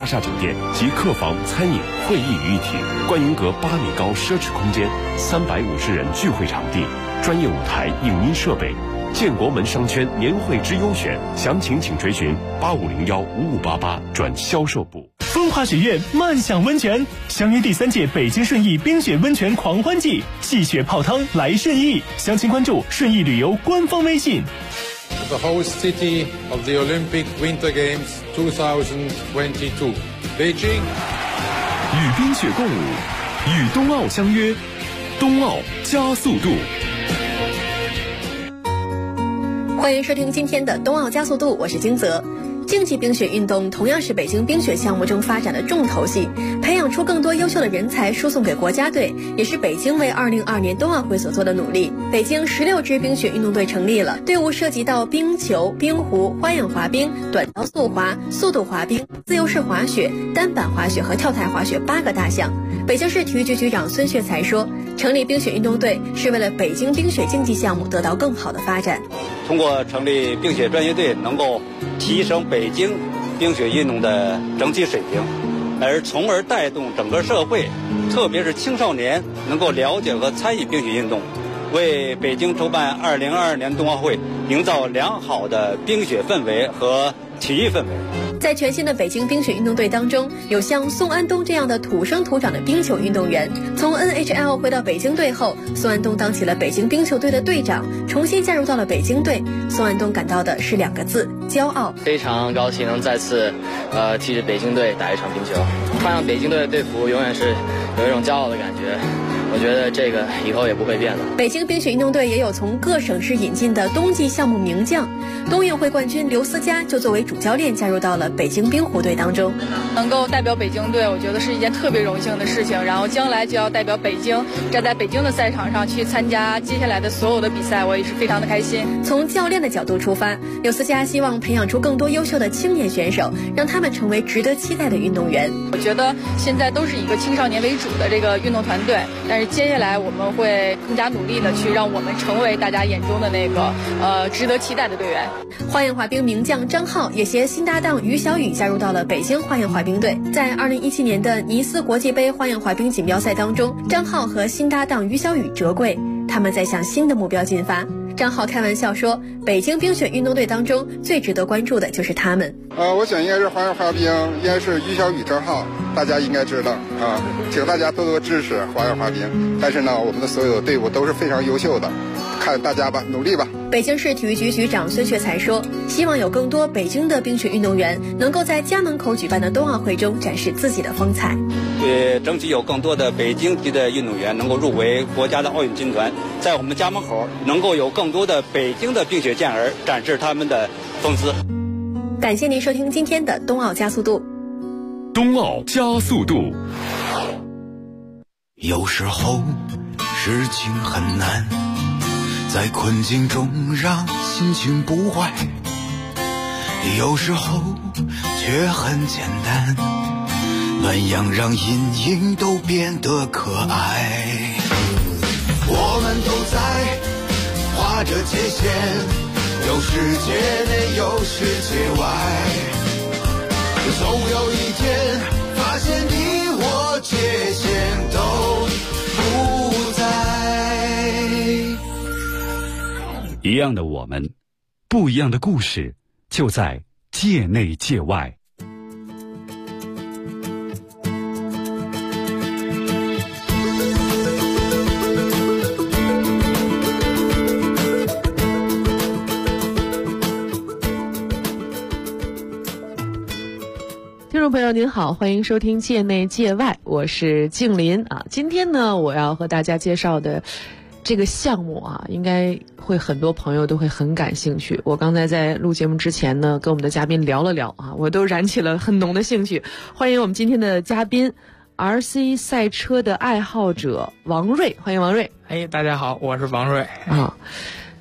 厦酒店集客房、餐饮、会议于一体，观云阁8米高奢侈空间，350人聚会场地，专业舞台、影音设备。建国门商圈年会之优选，详情请垂询8501-5588转销售部。 风华雪苑漫享温泉，相约第3届北京顺义冰雪温泉狂欢季，戏雪泡汤来顺义，详情关注顺义旅游官方微信。 The host city of the Olympic Winter Games 2022, Beijing。 与冰雪共舞，与冬奥相约，冬奥加速度。 欢迎收听今天的冬奥加速度，我是金泽。竞技冰雪运动同样是北京冰雪项目中发展的重头戏，培养出更多优秀的人才输送给国家队，也是北京为2022年冬奥会所做的努力。北京16支冰雪运动队成立了，队伍涉及到冰球、冰壶、花样滑冰、短道速滑、速度滑冰、自由式滑雪、单板滑雪和跳台滑雪8个大项。北京市体育局局长孙学才说，成立冰雪运动队是为了北京冰雪竞技项目得到更好的发展。 通过成立冰雪专业队，能够提升北京冰雪运动的整体水平，从而带动整个社会，特别是青少年能够了解和参与冰雪运动，为北京筹办2022年冬奥会营造良好的冰雪氛围和体育氛围。 在全新的北京冰雪运动队当中，有像宋安东这样的土生土长的冰球运动员。从 NHL 回到北京队后，宋安东当起了北京冰球队的队长，重新加入到了北京队。宋安东感到的是2个字：骄傲。 非常高兴能再次替着北京队打一场冰球，换上北京队的队服，永远是有一种骄傲的感觉。我觉得这个以后也不会变的。 北京冰雪运动队也有从各省市引进的冬季项目名将，冬运会冠军刘思佳就作为主教练加入到了北京冰壶队当中。 能够代表北京队，我觉得是一件特别荣幸的事情。然后将来就要代表北京，站在北京的赛场上去参加接下来的所有的比赛，我也是非常的开心。 从教练的角度出发，刘思佳希望培养出更多优秀的青年选手，让他们成为值得期待的运动员。 我觉得现在都是以一个青少年为主的这个运动团队，但是接下来我们会更加努力的去让我们成为大家眼中的那个值得期待的队员。 花样滑冰名将张浩也携新搭档于小雨加入到了北京花样滑冰队。在2017年的尼斯国际杯花样滑冰锦标赛当中，张浩和新搭档于小雨折桂，他们在向新的目标进发。张浩开玩笑说，北京冰雪运动队当中最值得关注的就是他们。 我想应该是花样滑冰，应该是于小雨、张浩，大家应该知道啊，请大家多多支持花样滑冰。但是呢，我们的所有的队伍都是非常优秀的，看大家吧，努力吧。 北京市体育局局长孙学才说，希望有更多北京的冰雪运动员能够在家门口举办的冬奥会中展示自己的风采， 争取有更多的北京籍的运动员能够入围国家的奥运军团，在我们家门口能够有更多的北京的冰雪健儿展示他们的风姿。 感谢您收听今天的冬奥加速度。 冬奥加速度。 有时候事情很难，在困境中让心情不坏，有时候却很简单，暖阳让阴影都变得可爱。我们都在划着界限，有世界内有世界外，总有一天发现你我界限都不在。 一样的我们，不一样的故事，就在界内界外。 听众朋友您好，欢迎收听界内界外，我是静林啊。今天呢，我要和大家介绍的这个项目啊，应该会很多朋友都会很感兴趣。我刚才在录节目之前呢，跟我们的嘉宾聊了聊啊，我都燃起了很浓的兴趣。欢迎我们今天的嘉宾 RC 赛车的爱好者王瑞，欢迎王瑞。 大家好，我是王瑞。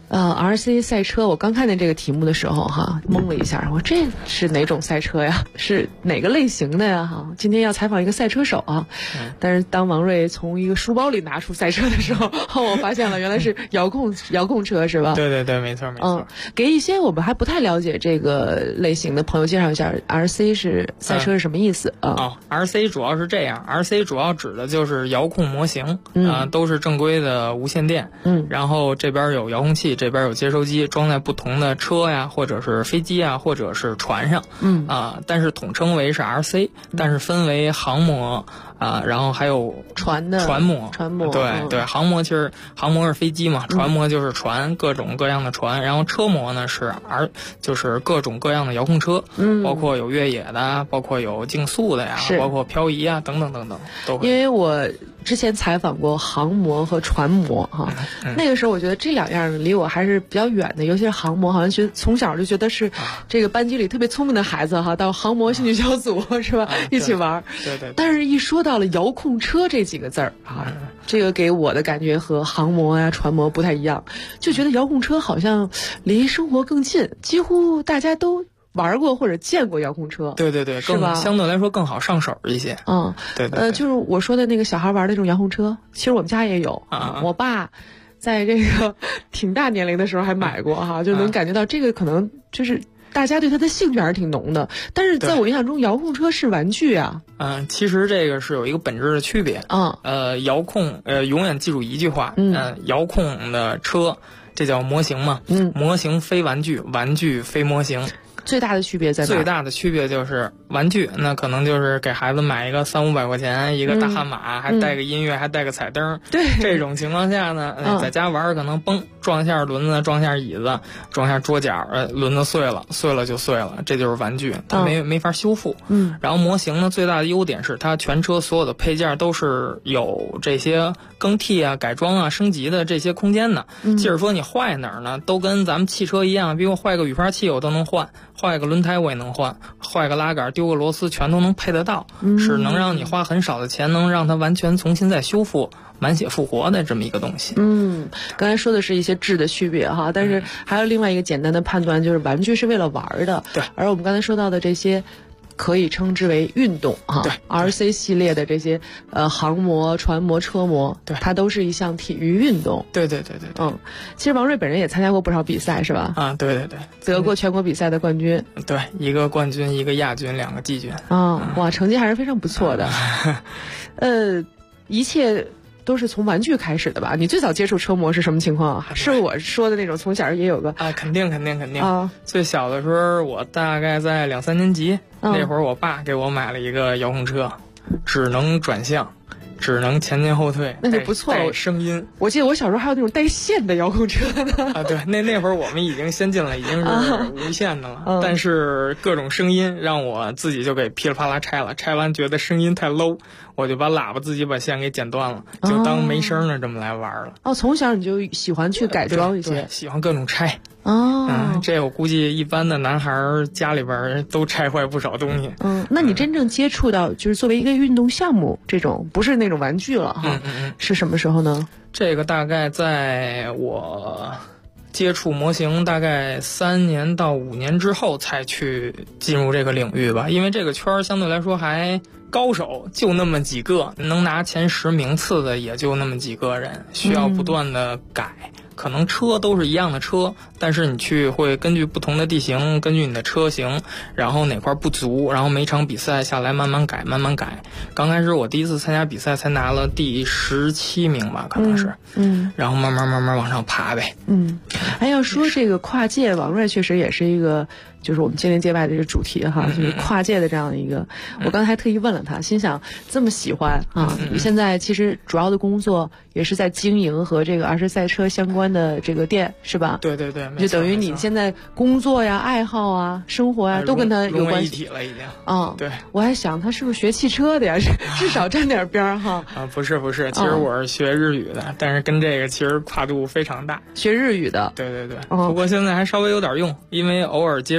RC 赛车，我刚看见这个题目的时候哈，懵了一下，我这是哪种赛车呀？是哪个类型的呀？哈，今天要采访一个赛车手啊。但是当王瑞从一个书包里拿出赛车的时候，我发现了原来是遥控车是吧？ 对对对，没错没错。 给一些我们还不太了解这个类型的朋友介绍一下 RC 是赛车是什么意思啊 ？RC 主要是这样 ，RC 主要指的就是遥控模型都是正规的无线电，然后这边有遥控器。这边有接收机装在不同的车呀，或者是飞机啊，或者是船上，但是统称为是 RC，但是分为航模然后还有船模，对，航模其实航模是飞机嘛，船模就是船，各种各样的船，然后车模呢是就是各种各样的遥控车，包括有越野的，包括有竞速的呀，包括漂移啊，等等等等，都会。 因为我之前采访过航模和船模哈，那个时候我觉得这两样离我还是比较远的，尤其是航模，好像从小就觉得是这个班级里特别聪明的孩子哈，到航模兴趣小组是吧，一起玩。 对。 但是一说到了遥控车这几个字儿这个给我的感觉和航模呀、船模不太一样，就觉得遥控车好像离生活更近，几乎大家都玩过或者见过遥控车。 对，更相对来说更好上手一些。对。 就是我说的那个小孩玩的那种遥控车，其实我们家也有我爸在这个挺大年龄的时候还买过就能感觉到这个可能就是大家对它的兴趣还是挺浓的。但是在我印象中，遥控车是玩具啊。 其实这个是有一个本质的区别。遥控永远记住一句话，遥控的车这叫模型嘛，模型非玩具，玩具非模型。 最大的区别在哪？ 最大的区别就是玩具，那可能就是给孩子买一个300-500块钱一个大悍马，还带个音乐，还带个彩灯。 对， 这种情况下呢，在家玩可能撞一下轮子，撞一下椅子，撞一下桌角，轮子碎了就碎了，这就是玩具，它没法修复。然后模型呢，最大的优点是它全车所有的配件都是有这些更替啊、改装啊、升级的这些空间的。即使说你坏哪儿呢，都跟咱们汽车一样，比如坏个雨刷器我都能换。坏个轮胎我也能换，坏个拉杆丢个螺丝全都能配得到，是能让你花很少的钱能让它完全重新再修复，满血复活的这么一个东西。 刚才说的是一些质的区别哈，但是还有另外一个简单的判断，就是玩具是为了玩的。 对， 而我们刚才说到的这些可以称之为运动对 RC 系列的这些航模、船模、车模， 对， 它都是一项体育运动。 对。 其实王瑞本人也参加过不少比赛是吧？ 对， 得过全国比赛的冠军。 对，一个冠军，一个亚军，2个季军。 哇，成绩还是非常不错的。一切都是从玩具开始的吧？你最早接触车模是什么情况？是我说的那种从小也有个肯定最小的时候，我大概在2-3年级，那会儿我爸给我买了一个遥控车，只能转向，只能前进后退， 那就不错了。 声音， 我记得我小时候还有那种带线的遥控车呢。 对，那会儿我们已经先进了，已经是无线的了。但是各种声音让我自己就给噼里啪啦拆了，拆完觉得声音太 low， 我就把喇叭自己把线给剪断了，就当没声的这么来玩了。 从小你就喜欢去改装一些， 对，喜欢各种拆。这我估计一般的男孩家里边都拆坏不少东西。 那你真正接触到就是作为一个运动项目这种，不是那种玩具了哈，是什么时候呢？ 这个大概在我接触模型大概3年到5年之后才去进入这个领域吧，因为这个圈相对来说还高手就那么几个，能拿前10名次的也就那么几个人，需要不断的改。可能车都是一样的车，但是你会根据不同的地形，根据你的车型，然后哪块不足，然后每场比赛下来慢慢改。刚开始我第一次参加比赛才拿了第17名吧，可能是，然后慢慢往上爬呗。 还要说这个跨界，王瑞确实也是一个，就是我们界内界外的这个主题哈，就是跨界的这样的一个。我刚才还特意问了他，心想这么喜欢你现在其实主要的工作也是在经营和这个RC赛车相关的这个店是吧？ 对， 就等于你现在工作呀、爱好啊、生活啊都跟他有关系， 一体了已经。 对，我还想他是不是学汽车的呀？至少沾点边儿哈。 不是，其实我是学日语的，但是跟这个其实跨度非常大。 学日语的。 对。不过现在还稍微有点用，因为偶尔接触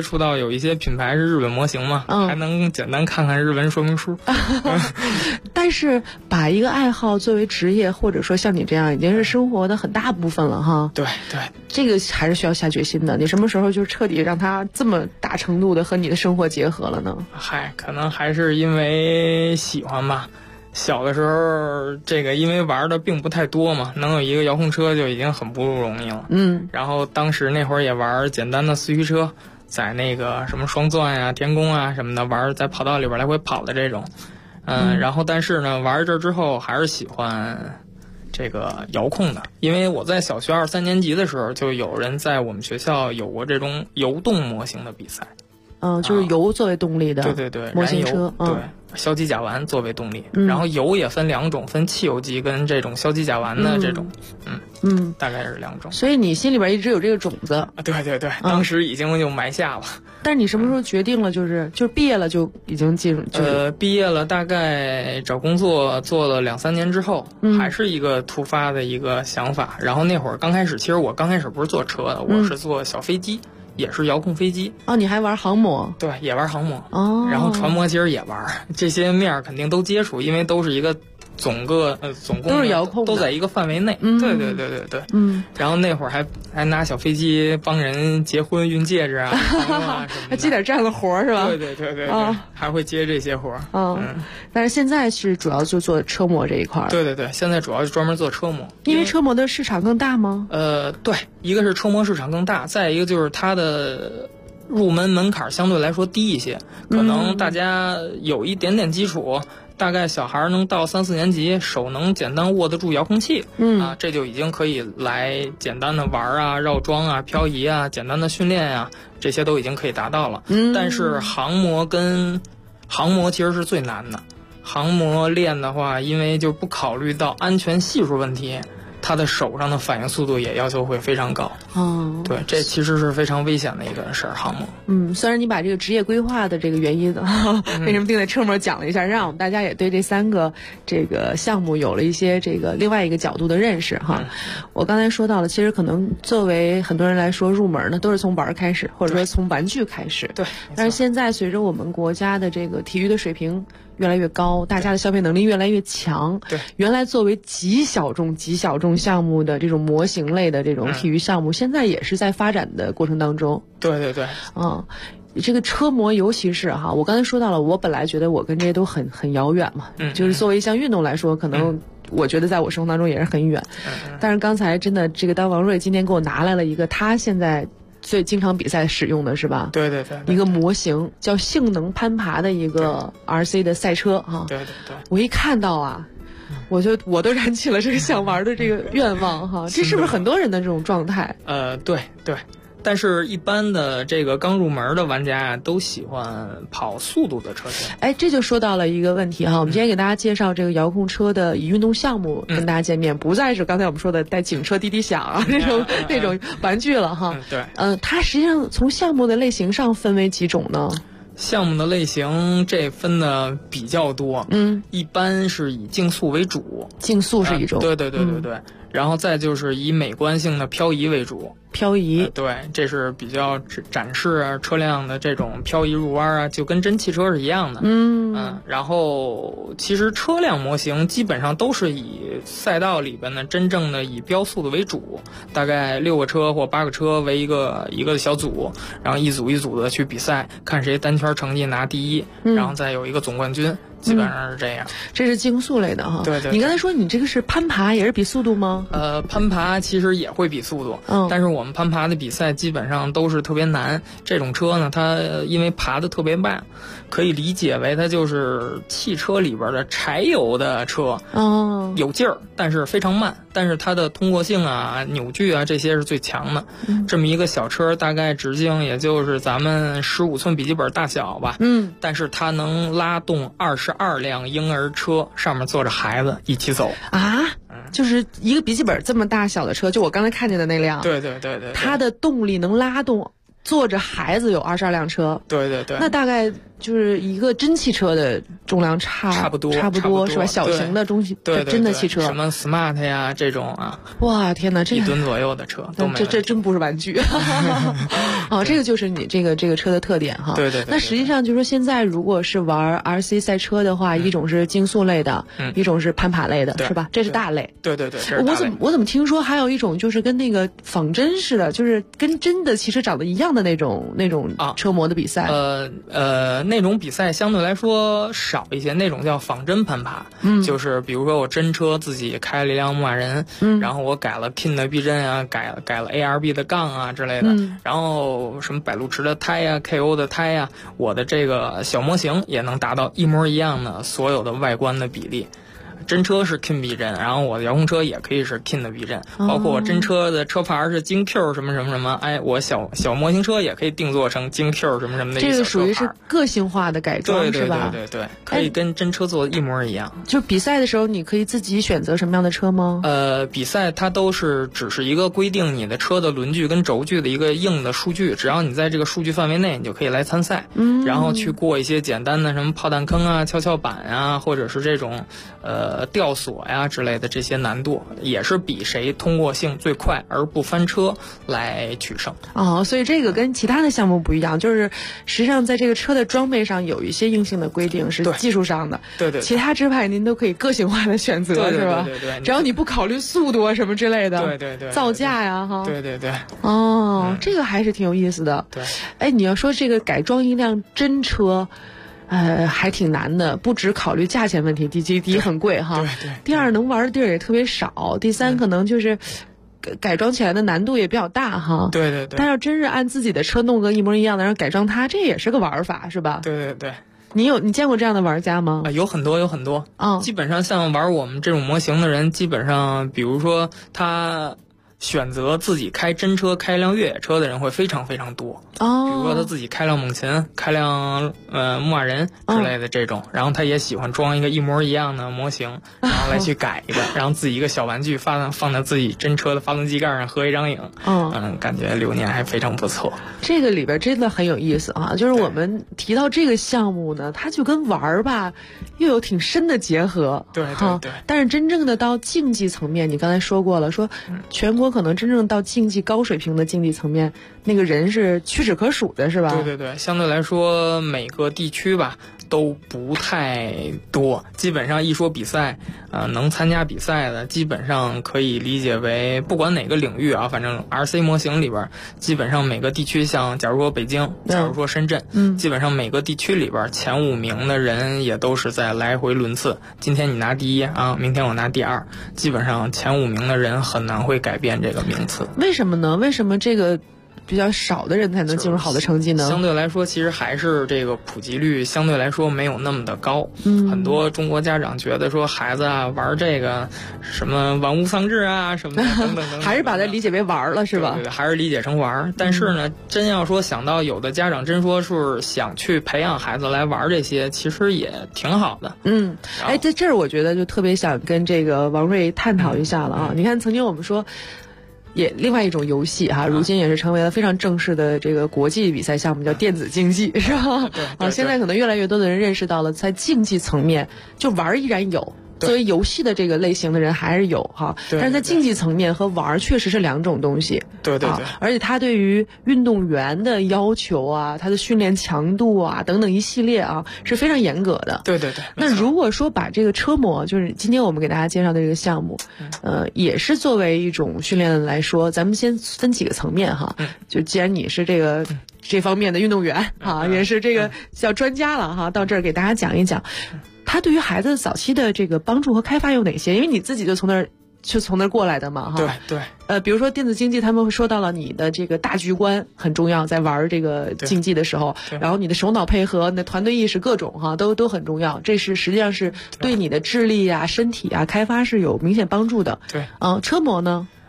触到有一些品牌是日本模型嘛，还能简单看看日文说明书。 但是把一个爱好作为职业，或者说像你这样已经是生活的很大部分了哈。 对对， 这个还是需要下决心的。你什么时候就彻底让它这么大程度的和你的生活结合了呢？ 可能还是因为喜欢吧。小的时候，这个因为玩的并不太多嘛，能有一个遥控车就已经很不容易了。然后当时那会儿也玩简单的四驱车，在那个什么双钻啊、天宫啊什么的玩，在跑道里边来回跑的这种。然后但是呢，玩这之后还是喜欢这个遥控的，因为我在小学2、3年级的时候，就有人在我们学校有过这种油动模型的比赛。 就是油作为动力的， 对， 模型车， 对，硝基甲烷作为动力，然后油也分2种，分汽油机跟这种硝基甲烷的这种，大概是2种。 所以你心里边一直有这个种子， 对，当时已经就埋下了。 但是你什么时候决定了？就是毕业了就已经进入？ 毕业了，大概找工作做了2、3年之后，还是一个突发的一个想法。然后那会儿刚开始，其实我刚开始不是做车的，我是做小飞机。也是遥控飞机你还玩航模？ 对，也玩航模然后船模其实也玩，这些面肯定都接触，因为都是一个总共都是遥控， 都在一个范围内。对。然后那会儿还拿小飞机帮人结婚运戒指啊， 还接点这样的活是吧？ 对，还会接这些活。 但是现在是主要就做车模这一块。 对，现在主要是专门做车模， 因为车模的市场更大吗？ 对，一个是车模市场更大，再一个就是它的入门槛相对来说低一些，可能大家有一点点基础。大概小孩能到3、4年级，手能简单握得住遥控器，这就已经可以来简单的玩啊、绕桩啊、漂移啊、简单的训练啊，这些都已经可以达到了。但是航模其实是最难的，航模练的话，因为就不考虑到安全系数问题。他的手上的反应速度也要求会非常高。对，这其实是非常危险的一个事儿，航模。 虽然你把这个职业规划的这个原因为什么定在车模讲了一下，让我们大家也对这3个这个项目有了一些这个另外一个角度的认识哈。我刚才说到了，其实可能作为很多人来说，入门呢都是从玩开始，或者说从玩具开始。 对。 但是现在随着我们国家的这个体育的水平越来越高，大家的消费能力越来越强。 对， 原来作为极小众项目的这种模型类的这种体育项目，现在也是在发展的过程当中。 对。 这个车模尤其是我刚才说到了，我本来觉得我跟这些都很遥远嘛，就是作为一项运动来说，可能我觉得在我生活当中也是很远。但是刚才真的这个当王瑞今天给我拿来了一个他现在最经常比赛使用的是吧？ 对， 一个模型叫性能攀爬的一个 RC 的赛车哈。 对， 我一看到我都燃起了这个想玩的这个愿望哈。这是不是很多人的这种状态？ 对。但是，一般的这个刚入门的玩家都喜欢跑速度的车型。 这就说到了一个问题哈。我们今天给大家介绍这个遥控车的以运动项目跟大家见面，不再是刚才我们说的带警车滴滴响啊那种玩具了哈。 对。 它实际上从项目的类型上分为几种呢？ 项目的类型这分的比较多，一般是以竞速为主。 竞速是一种。 对。然后再就是以美观性的漂移为主。 漂移， 对，这是比较展示车辆的这种漂移入弯啊，就跟真汽车是一样的。然后其实车辆模型基本上都是以赛道里边的真正的以标速的为主，大概6个车或8个车为一个小组，然后一组一组的去比赛，看谁单圈成绩拿第一，然后再有一个总冠军。基本上是这样。 这是竞速类的哈。 对。 你刚才说你这个是攀爬，也是比速度吗？ 攀爬其实也会比速度，但是我们攀爬的比赛基本上都是特别难。这种车呢，它因为爬得特别慢，可以理解为它就是汽车里边的柴油的车。有劲儿，但是非常慢，但是它的通过性啊、扭矩啊这些是最强的。这么一个小车，大概直径也就是咱们15寸笔记本大小吧。但是它能拉动22辆婴儿车，上面坐着孩子一起走啊！就是一个笔记本这么大小的车，就我刚才看见的那辆。 对。 它的动力能拉动坐着孩子有22辆车。 对。 那大概就是一个真汽车的重量差不多是吧？小型的中对真的汽车， 什么 Smart 呀这种啊， 哇天哪，这 1吨左右的车都没问题。 这真不是玩具哦，这个就是你这个车的特点哈。 对。 那实际上就是说，现在如果是玩 RC 赛车的话，一种是竞速类的，一种是攀爬类的，是吧？这是大类。 对， 我怎么听说还有一种就是跟那个仿真似的，就是跟真的汽车长得一样的那种车模的比赛。 那种比赛相对来说少一些，那种叫仿真攀爬。就是比如说我真车自己开了一辆牧马人，然后我改了 King 的避震啊，改了 ARB 的杠啊之类的，然后什么百路驰的胎呀、KO 的胎呀，我的这个小模型也能达到一模一样的所有的外观的比例。真车是 King 避震，然后我的遥控车也可以是 King 的避震，包括我真车的车牌是京 Q 什么什么什么，哎，我小模型车也可以定做成京 Q 什么什么的一个小车牌。这个属于是个性化的改装，是吧？ 对，可以跟真车做的一模一样。 就比赛的时候，你可以自己选择什么样的车吗？ 比赛它都是只是一个规定你的车的轮距跟轴距的一个硬的数据，只要你在这个数据范围内，你就可以来参赛。然后去过一些简单的什么炮弹坑啊、跷跷板啊，或者是这种吊索呀之类的这些难度，也是比谁通过性最快而不翻车来取胜。 所以这个跟其他的项目不一样，就是实际上在这个车的装备上有一些硬性的规定是技术上的， 对， 其他支派您都可以个性化的选择，是吧？ 对， 只要你不考虑速度啊什么之类的， 对， 造价呀哈， 对， 这个还是挺有意思的。 对， 哎，你要说这个改装一辆真车。还挺难的，不只考虑价钱问题，第一很贵哈， 对， 第二能玩的地儿也特别少，第三可能就是改装起来的难度也比较大哈。 对。 但要真是按自己的车弄个一模一样的，然后改装它，这也是个玩法，是吧？ 对。 你见过这样的玩家吗？ 有很多。基本上像玩我们这种模型的人，基本上比如说他选择自己开真车、开辆越野车的人会非常非常多。比如说他自己开辆猛禽、开辆牧马人之类的这种，然后他也喜欢装一个一模一样的模型，然后来去改一个，然后自己一个小玩具放在自己真车的发动机盖上合一张影。感觉流年还非常不错。 这个里边真的很有意思啊！就是我们提到这个项目呢，它就跟玩儿吧又有挺深的结合。 对。 但是真正的到竞技层面，你刚才说过了，说全国可能真正到竞技高水平的竞技层面，那个人是屈指可数的，是吧？ 对，相对来说每个地区吧都不太多，基本上一说比赛，能参加比赛的基本上可以理解为不管哪个领域啊，反正 RC 模型里边，基本上每个地区，像假如说北京，假如说深圳，基本上每个地区里边前5名的人也都是在来回轮次。今天你拿第一啊，明天我拿第2，基本上前5名的人很难会改变这个名次。 为什么呢？为什么这个比较少的人才能进入好的成绩呢？ 相对来说，其实还是这个普及率相对来说没有那么的高。很多中国家长觉得说孩子啊玩这个什么玩物丧志啊什么的等等， 还是把它理解为玩了，是吧？ 对，还是理解成玩。但是呢，真要说想到有的家长真说是想去培养孩子来玩这些，其实也挺好的。 在这儿我觉得就特别想跟这个王瑞探讨一下了啊！你看，曾经我们说。也另外一种游戏哈，如今也是成为了非常正式的这个国际比赛项目，叫电子竞技，是吧？ 对。 现在可能越来越多的人认识到了，在竞技层面，就玩依然有。作为游戏的这个类型的人还是有哈，但是在竞技层面和玩确实是2种东西。 对。 而且它对于运动员的要求啊，他的训练强度啊等等一系列啊是非常严格的。 对。 那如果说把这个车模，就是今天我们给大家介绍的这个项目，也是作为一种训练来说，咱们先分几个层面哈。就既然你是这方面的运动员啊，也是这个叫专家了哈，到这儿给大家讲一讲。它对于孩子早期的这个帮助和开发有哪些？因为你自己就从那儿过来的嘛，哈。 对。 比如说电子竞技，他们会说到了你的这个大局观很重要，在玩这个竞技的时候，然后你的手脑配合、你的团队意识各种哈都很重要。这是实际上是对你的智力啊、身体啊开发是有明显帮助的。 对。 车模呢？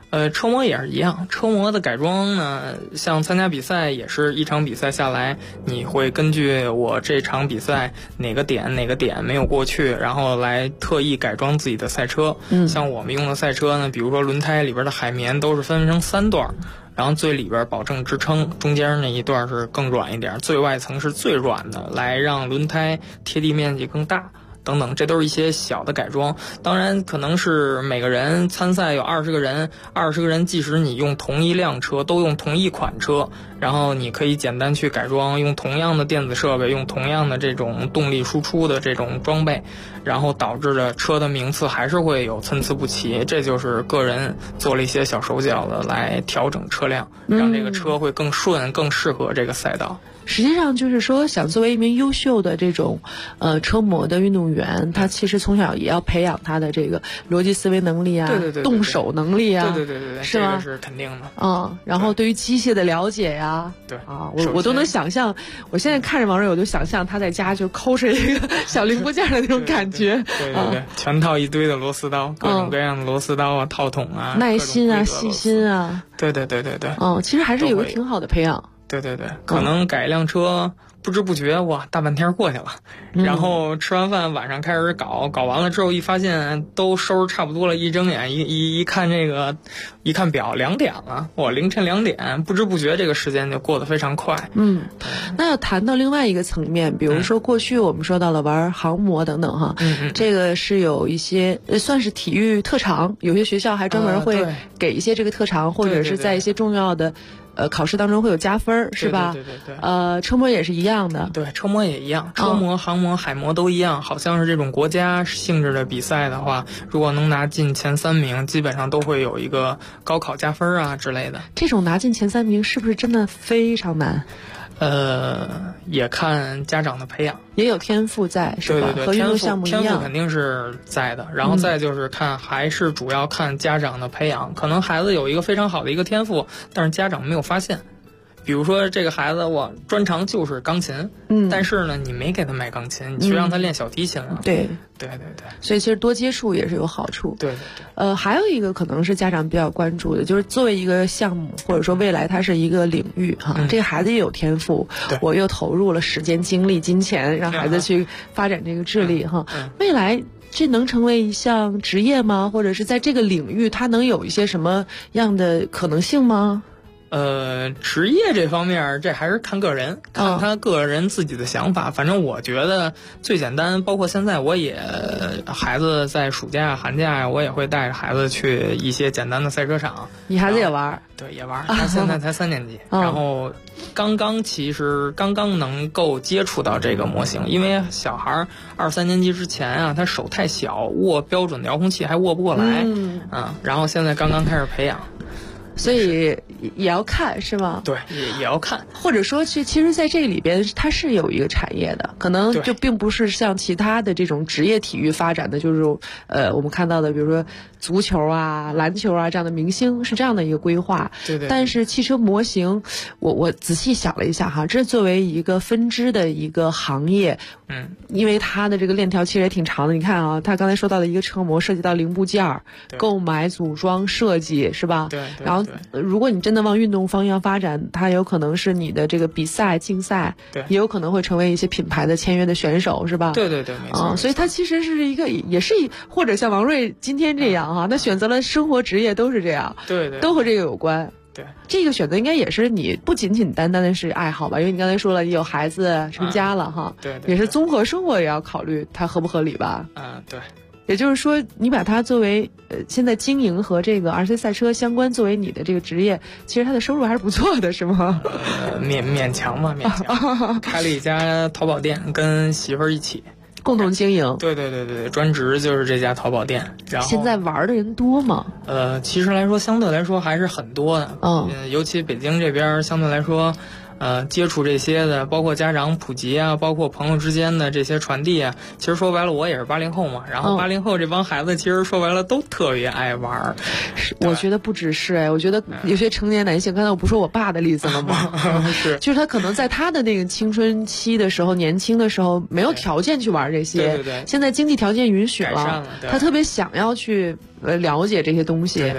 车模也是一样，车模的改装呢，像参加比赛也是一场比赛下来，你会根据我这场比赛哪个点没有过去，然后来特意改装自己的赛车。像我们用的赛车呢，比如说轮胎里边的海绵都是分成3段，然后最里边保证支撑，中间那一段是更软一点，最外层是最软的，来让轮胎贴地面积更大。等等，这都是一些小的改装。当然可能是每个人参赛有20个人，即使你用同一辆车，都用同一款车，然后你可以简单去改装，用同样的电子设备，用同样的这种动力输出的这种装备，然后导致的车的名次还是会有参差不齐。这就是个人做了一些小手脚的来调整车辆，让这个车会更顺，更适合这个赛道。 实际上就是说，想作为一名优秀的这种车模的运动员，他其实从小也要培养他的这个逻辑思维能力啊， 对动手能力啊， 对， 是吗？ 这个是肯定的。 然后对于机械的了解呀， 对啊，我都能想象，我现在看着王瑞，我就想象他在家就抠着一个小零部件的那种感觉。 对，全套一堆的螺丝刀，各种各样的螺丝刀啊，套筒啊， 耐心啊，细心啊。 对。 其实还是有个挺好的培养。 对，可能改一辆车，不知不觉哇，大半天过去了。然后吃完饭晚上开始搞完了之后，一发现都收拾差不多了，一睁眼一看一看表2点了，哇，凌晨2点，不知不觉这个时间就过得非常快。 那要谈到另外一个层面，比如说过去我们说到了玩航模等等哈，这个是有一些算是体育特长，有些学校还专门会给一些这个特长，或者是在一些重要的考试当中会有加分，是吧？ 对。 车模也是一样的。 对，车模也一样，车模、航模、海模都一样。好像是这种国家性质的比赛的话，如果能拿进前3名，基本上都会有一个高考加分啊之类的。 这种拿进前3名是不是真的非常难？ 也看家长的培养， 也有天赋在，是吧？ 对， 和运动项目一样， 天赋肯定是在的。然后再就是还是主要看家长的培养。可能孩子有一个非常好的一个天赋，但是家长没有发现。比如说这个孩子我专长就是钢琴，但是呢你没给他买钢琴，你去让他练小提琴啊。 对。所以其实多接触也是有好处。 对。 还有一个可能是家长比较关注的，就是作为一个项目或者说未来它是一个领域哈，这个孩子也有天赋，我又投入了时间、精力、金钱，让孩子去发展这个智力哈。未来这能成为一项职业吗？或者是在这个领域它能有一些什么样的可能性吗？ 职业这方面，这还是看个人，看他个人自己的想法。反正我觉得最简单，包括现在我也孩子在暑假、寒假，我也会带着孩子去一些简单的赛车场。 你孩子也玩？ 对，也玩。他现在才3年级，然后刚刚能够接触到这个模型，因为小孩2、3年级之前啊，他手太小，握标准的遥控器还握不过来，然后现在刚刚开始培养。 所以也要看是吗？ 对，也要看， 或者说其实在这里边它是有一个产业的，可能就并不是像其他的这种职业体育发展的，就是我们看到的比如说足球啊、篮球啊这样的明星是这样的一个规划。 对。 但是汽车模型，我仔细想了一下哈，这作为一个分支的一个行业，因为它的这个链条其实也挺长的。你看啊，他刚才说到的一个车模涉及到零部件、购买、组装、设计，是吧？ 对。 然后如果你真的往运动方向发展，它有可能是你的这个比赛、竞赛，也有可能会成为一些品牌的签约的选手，是吧？ 对，没错。 所以它其实是一个，也是或者像王瑞今天这样哈，那选择了生活职业都是这样， 对， 都和这个有关。 对， 这个选择应该也是你不仅仅单单的是爱好吧？因为你刚才说了，你有孩子成家了哈， 对， 也是综合生活也要考虑它合不合理吧？ 对。 也就是说，你把它作为现在经营和这个 RC 赛车相关作为你的这个职业，其实它的收入还是不错的，是吗？ 勉强吧，勉强。开了一家淘宝店，跟媳妇儿一起共同经营。 对，专职就是这家淘宝店。然后现在玩的人多吗？ 其实来说，相对来说还是很多的。尤其北京这边相对来说。接触这些的，包括家长普及啊，包括朋友之间的这些传递啊，其实说白了，我也是80后嘛。然后80后这帮孩子，其实说白了都特别爱玩。 我觉得不只是我觉得有些成年男性，刚才我不说我爸的例子了吗？ 是， 就是他可能在他的那个青春期的时候、年轻的时候，没有条件去玩这些。 对。 现在经济条件允许了，他特别想要去了解这些东西。 对。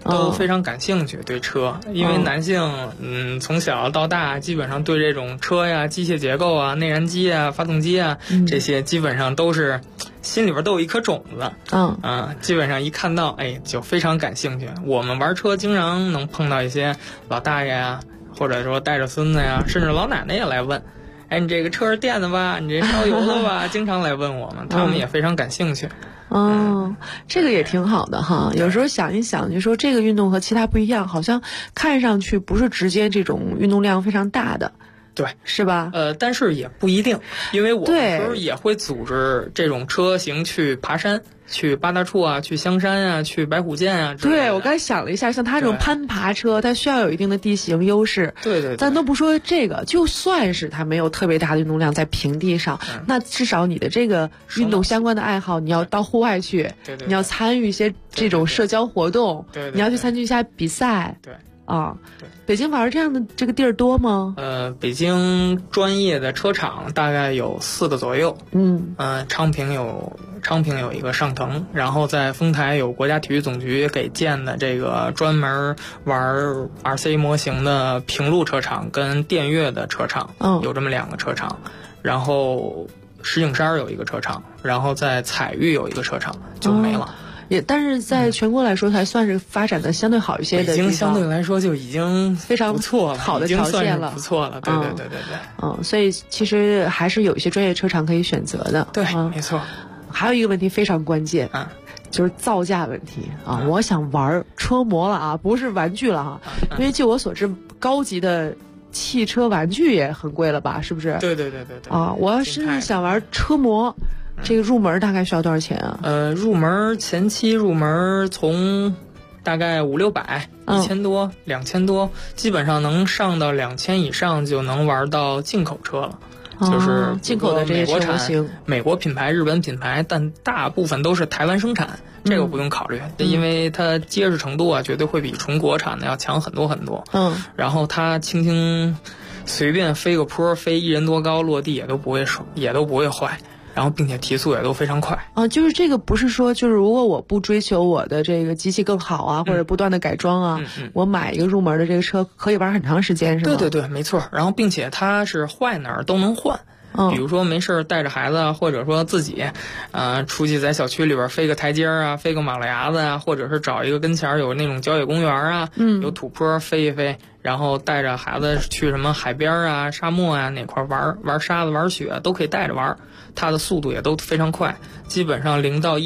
都非常感兴趣对车，因为男性从小到大基本上对这种车呀、机械结构啊、内燃机啊、发动机啊这些基本上都是心里边都有一颗种子。基本上一看到就非常感兴趣。我们玩车经常能碰到一些老大爷呀，或者说带着孙子呀，甚至老奶奶也来问，你这个车是电的吧？你这烧油的吧？经常来问我们，他们也非常感兴趣。 这个也挺好的哈。有时候想一想，就说这个运动和其他不一样，好像看上去不是直接这种运动量非常大的。 对， 是吧？ 但是也不一定，因为我们时候也会组织这种车型去爬山，去八大处啊，去香山啊，去白虎涧啊。 对，我刚才想了一下，像它这种攀爬车，它需要有一定的地形优势。 对， 咱都不说这个，就算是它没有特别大的运动量在平地上，那至少你的这个运动相关的爱好，你要到户外去，你要参与一些这种社交活动，你要去参与一下比赛。 对。 北京玩这样的这个地儿多吗？ 北京专业的车厂大概有4个左右。昌平有一个上腾，然后在丰台有国家体育总局给建的这个专门玩 RC 模型的平路车厂跟电悦的车厂，有这么2个车厂。然后石景山有一个车厂，然后在彩玉有一个车厂，就没了。 但是在全国来说，还算是发展的相对好一些的地方。 北京相对来说就已经非常不错了， 好的条件了， 不错了。对。 所以其实还是有一些专业车厂可以选择的。 对，没错。 还有一个问题非常关键，就是造价问题啊。我想玩车模了啊，不是玩具了哈。因为据我所知，高级的汽车玩具也很贵了吧？是不是？ 对。 我要是想玩车模。这个入门大概需要多少钱啊？ 入门前期入门从大概500-600、1000多、2000多，基本上能上到2000以上就能玩到进口车了。就是进口的这些车模型， 美国品牌、日本品牌，但大部分都是台湾生产，这个不用考虑，因为它结实程度啊，绝对会比纯国产的要强很多很多。然后它轻轻随便飞个坡，飞1人多高落地也都不会坏。然后并且提速也都非常快就是这个不是说就是如果我不追求我的这个机器更好啊，或者不断的改装啊，我买一个入门的这个车可以玩很长时间是吗？ 对，没错。然后并且它是坏哪儿都能换。比如说没事带着孩子，或者说自己出去在小区里边飞个台阶啊，飞个马路牙子啊，或者是找一个跟前有那种郊野公园啊，有土坡飞一飞，然后带着孩子去什么海边啊、沙漠啊哪块玩沙子玩雪都可以带着玩。它的速度也都非常快，基本上0到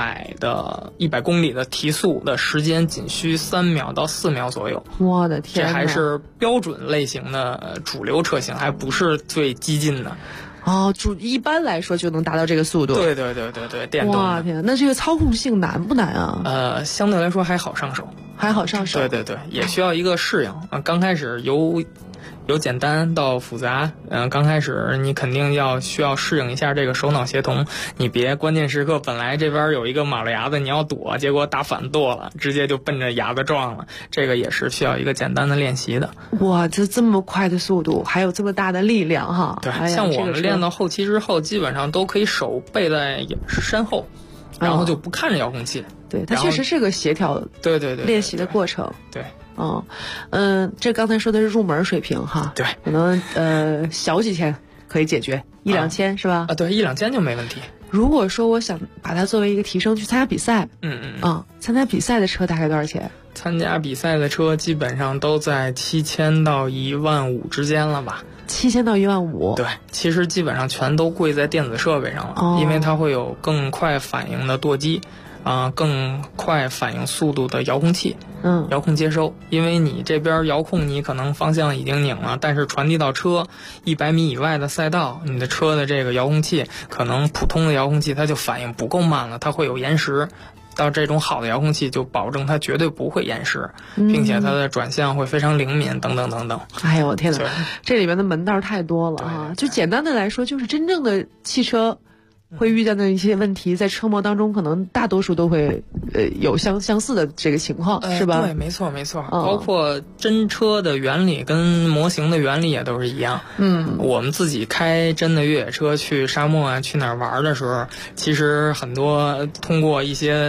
100公里的提速的时间仅需3秒到4秒左右。 我的天， 这还是标准类型的主流车型，还不是最激进的。 一般来说就能达到这个速度。 对，电动的。 哇天，那这个操控性难不难啊？ 相对来说还好上手。对，也需要一个适应。刚开始由简单到复杂，刚开始你肯定需要适应一下这个手脑协同，你别关键时刻本来这边有一个马路牙子你要躲，结果打反舵了，直接就奔着牙子撞了，这个也是需要一个简单的练习的。 哇，这么快的速度，还有这么大的力量哈！ 对，像我们练到后期之后，基本上都可以手背在身后，然后就不看着遥控器。 对，它确实是个协调对练习的过程。 对。 这刚才说的是入门水平哈， 对， 可能小几千可以解决，1-2千是吧？ 对，1-2千就没问题。 如果说我想把它作为一个提升去参加比赛，参加比赛的车大概多少钱？ 参加比赛的车基本上都在7000到15000之间了吧 ？7000到15000。 对，其实基本上全都贵在电子设备上了，因为它会有更快反应的舵机。更快反应速度的遥控器，遥控接收，因为你这边遥控你可能方向已经拧了，但是传递到车100米以外的赛道，你的车的这个遥控器可能普通的遥控器它就反应不够慢了，它会有延时。到这种好的遥控器就保证它绝对不会延时，并且它的转向会非常灵敏，等等等等。 哎呦我天哪，这里面的门道太多了啊！就简单的来说，就是真正的汽车会遇见的一些问题，在车模当中可能大多数都会有相似的这个情况，是吧？ 对，没错，包括真车的原理跟模型的原理也都是一样。我们自己开真的越野车去沙漠啊，去哪儿玩的时候，其实很多通过一些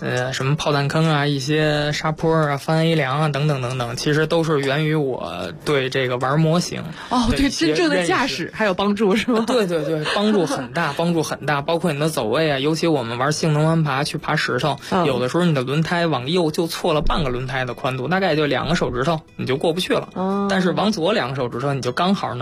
什么炮弹坑啊，一些沙坡啊，翻 A 梁啊，等等等等，其实都是源于我对这个玩模型对真正的驾驶还有帮助是吗？ 对对对，帮助很大，帮助很大，包括你的走位啊，尤其我们玩性能弯爬去爬石头，有的时候你的轮胎往右就错了半个轮胎的宽度，大概就2个手指头你就过不去了，但是往左2个手指头你就刚好能